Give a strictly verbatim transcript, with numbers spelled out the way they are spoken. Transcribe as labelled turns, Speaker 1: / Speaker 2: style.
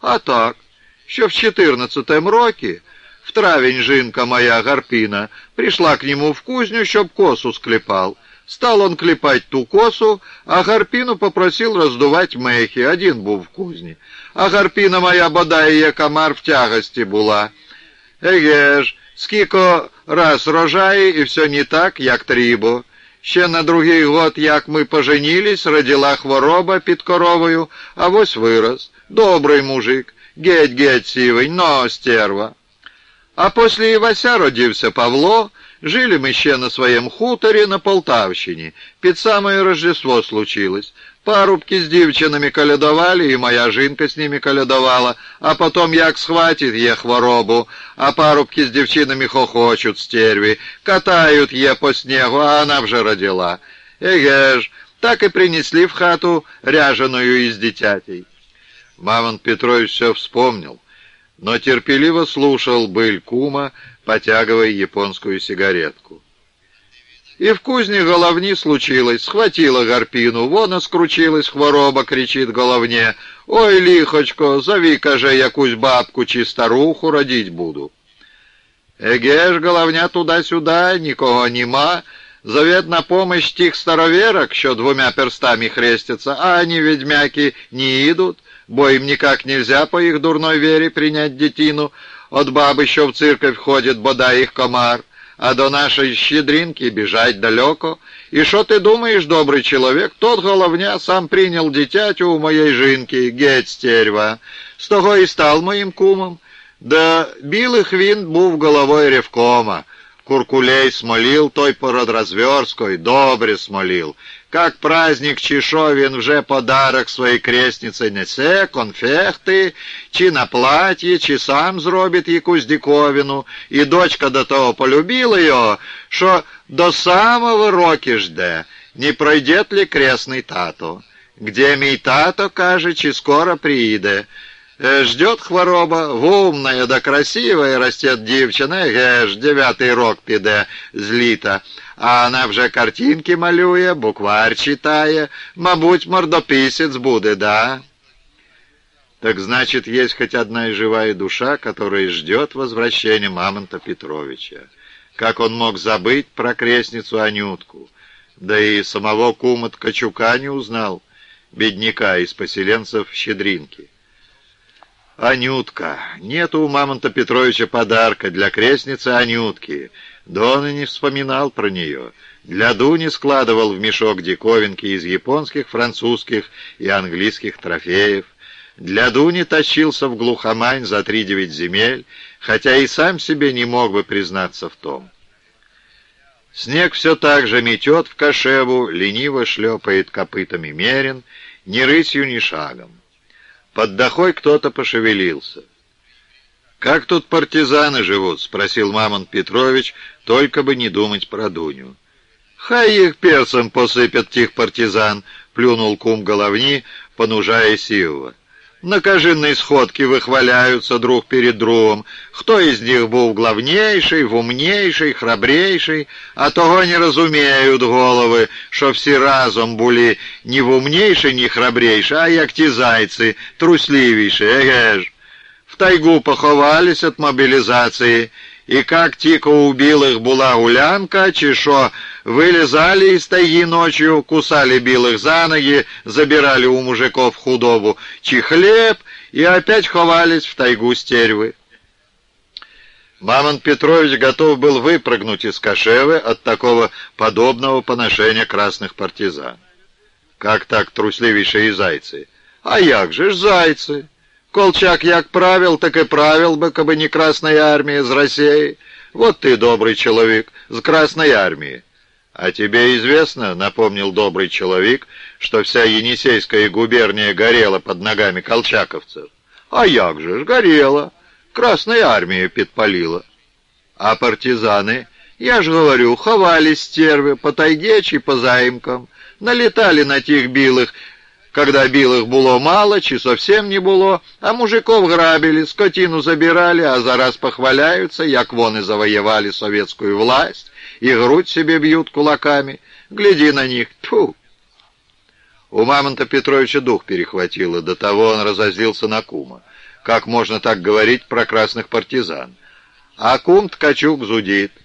Speaker 1: А так, що в чотирнадцятому році, в травень жінка моя Гарпина пришла к нему в кузню, щоб косу склепал. Стал он клепать ту косу, а Гарпину попросил раздувать мехи, один був в кузні. А Гарпина моя, бодай є комар в тягості була. Еге ж, скільки раз рожає, і все не так, як трібо. Ще на другий год, як ми поженілись, родила хвороба під коровою, а ось вирос. Добрий мужик, геть-геть сивий, но стерва. А після Івася родився Павло. Жили ми ще на своєму хуторі на Полтавщині. Під самое Рождество случилось. Парубки з дівчинами колядували, і моя жінка з ними колядувала. А потом, як схватить є хворобу, а парубки з дівчинами хохочуть стерві, катають є по снегу, а вона вже родила. Еге ж, так и принесли в хату ряженую из дитятей. Мамонт Петрович все вспомнил, но терпеливо слушал быль кума, потягивая японскую сигаретку. И в кузне головни случилось, схватила Гарпину, вон оскручилась хвороба, кричит головне. Ой, лихочко, зови-ка же якусь бабку чи старуху, родить буду. Еге ж, головня туда-сюда, никого нема, зовет на помощь тих староверок, що двумя перстами хрестятся, а они, ведьмяки, не идут, бо им никак нельзя по их дурной вере принять детину, от бабы, що в церковь ходит, бодай их комар, а до нашей щедринки бежать далеко. И что ты думаешь, добрый человек, тот головня сам принял дитятю у моей жінки, геть стерва, з того и стал моим кумом. Да білих він був головой ревкома, куркулей смолил той пород разверской, добре смолил. Как праздник чи шо, він вже подарок своїй крестниці несе, конфекти, чи на платье, чи сам зробить якусь диковину, і дочка до того полюбила його, що до самого роки жде, не пройде ли крестний тато. Где мій тато, каже, чи скоро приїде. Ждет хвороба, умная да красивая растет дівчина, геш, дев'ятий рок піде з літа, а вона вже картинки малює, буквар читає, мабуть, мордописец буде, да? Так значит, есть хоть одна и живая душа, которая ждет возвращения Мамонта Петровича. Как он мог забыть про крестницу Анютку? Да и самого кума Ткачука не узнал, бедняка из поселенцев Щедринки. Анютка. Нету у Мамонта Петровича подарка для крестницы Анютки. Да он и не вспоминал про нее. Для Дуни складывал в мешок диковинки из японских, французских и английских трофеев. Для Дуни тащился в глухомань за три девять земель, хотя и сам себе не мог бы признаться в том. Снег все так же метет в Кашеву, лениво шлепает копытами мерин, ни рысью, ни шагом. Под дахой кто-то пошевелился. «Как тут партизаны живут?» — спросил Мамонт Петрович, только бы не думать про Дуню. «Хай их перцем посыпят, тих партизан!» — плюнул кум головни, понужая Сивова. «На кажинной сходке выхваляются друг перед другом. Кто из них был главнейший, умнейший, храбрейший, а того не разумеют головы, что все разом були не умнейший, не храбрейший, а як ті зайцы, трусливейші, еге ж. В тайгу поховались от мобилизации, и как тільки у білих була гулянка, чи що, вылезали из тайги ночью, кусали білых за ноги, забирали у мужиков худобу, чи хлеб, и опять ховались в тайгу стервы. Мамонт Петрович готов был выпрыгнуть из Кашевы от такого подобного поношения красных партизан. Как так трусливейшие зайцы? А як же ж зайцы? Колчак як правил, так и правил бы, кабы не Красная Армия из России. Вот ты, добрый человек, с Красной Армии. А тебе известно, напомнил добрый человек, что вся Енисейская губерния горела под ногами колчаковцев. А як же ж горела? Красная Армия подпалила. А партизаны, я ж говорю, ховались стервы по тайге чи по заимкам, налетали на тих білых, когда білых было мало, чи совсем не было, а мужиков грабили, скотину забирали, а зараз похваляются, як вон и завоевали советскую власть, и грудь себе бьют кулаками. Гляди на них, тьфу! У Мамонта Петровича дух перехватило, до того он разозлился на кума. Как можно так говорить про красных партизан? А кум Ткачук зудит.